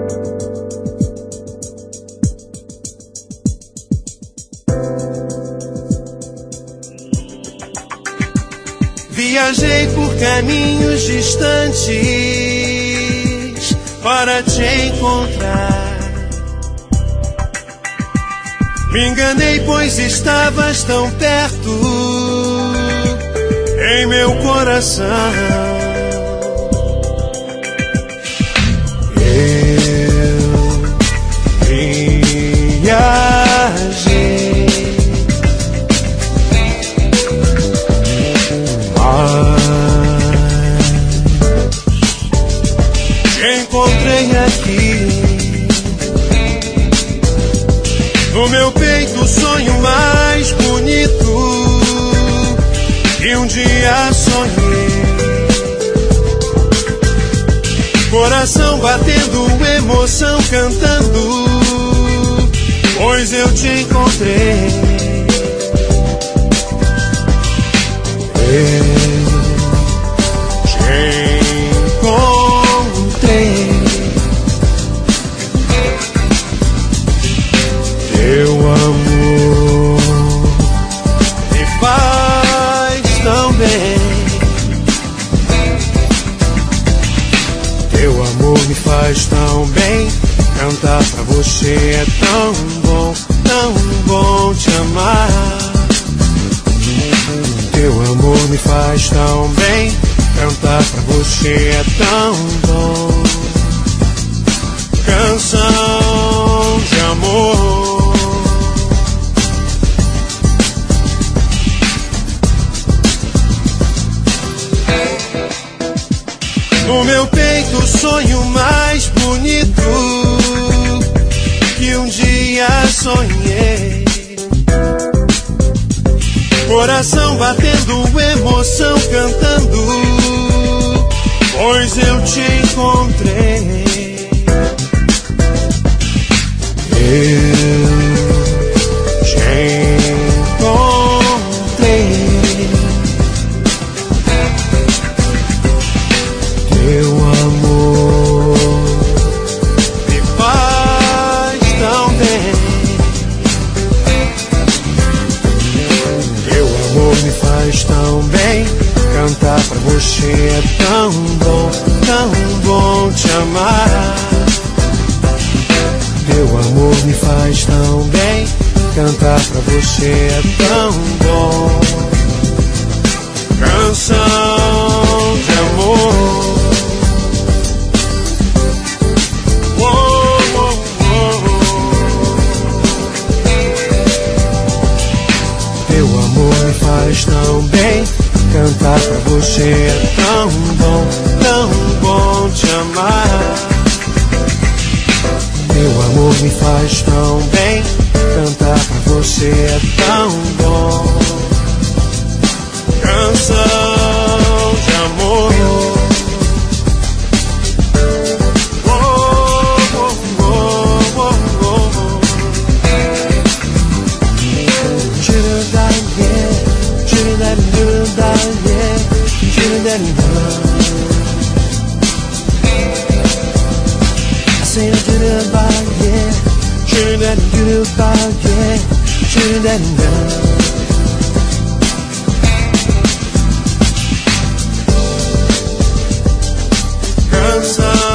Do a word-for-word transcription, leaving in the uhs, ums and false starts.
Viajei por caminhos distantes para te encontrar. Me enganei, pois estavas tão perto em meu coração. Eu viajei, te encontrei aqui. No meu peito o sonho mais bonito que um dia sonhei. Coração batendo, emoção cantando, pois eu te encontrei. Eu te encontrei. Teu amor me faz tão bem. Teu amor me faz tão bem. Cantar pra você é tão bom, tão bom te amar. Teu amor me faz tão bem. Cantar pra você é tão bom. Canção de amor. No meu peito o sonho mais bonito que um dia sonhei. Coração batendo, emoção cantando, pois eu te encontrei. Eu te encontrei. Teu amor me faz tão bem. Teu amor me faz tão bem. Cantar pra você é tão bom, tão bom te amar. Teu amor me faz tão bem. Cantar pra você é tão bom. Canção de amor. Faz tão bem, cantar pra você é tão bom, tão bom te amar. Teu amor me faz tão bem, cantar pra você é tão bom. Canção de amor. I say I did it by yeah, Trinidad and did it by yeah, Trinidad and Canção